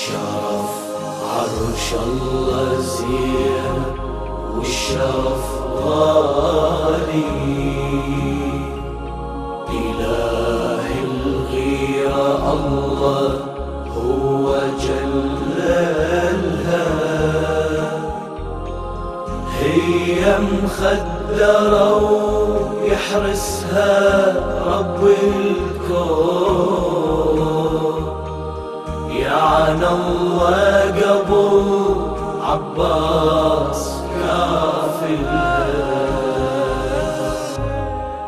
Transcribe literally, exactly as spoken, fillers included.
والشرف عرش الله زين والشرف غالي. إله الغيرة الله هو جللها، هي مخدرة ويحرسها رب الكون. يعني الله قبل عباس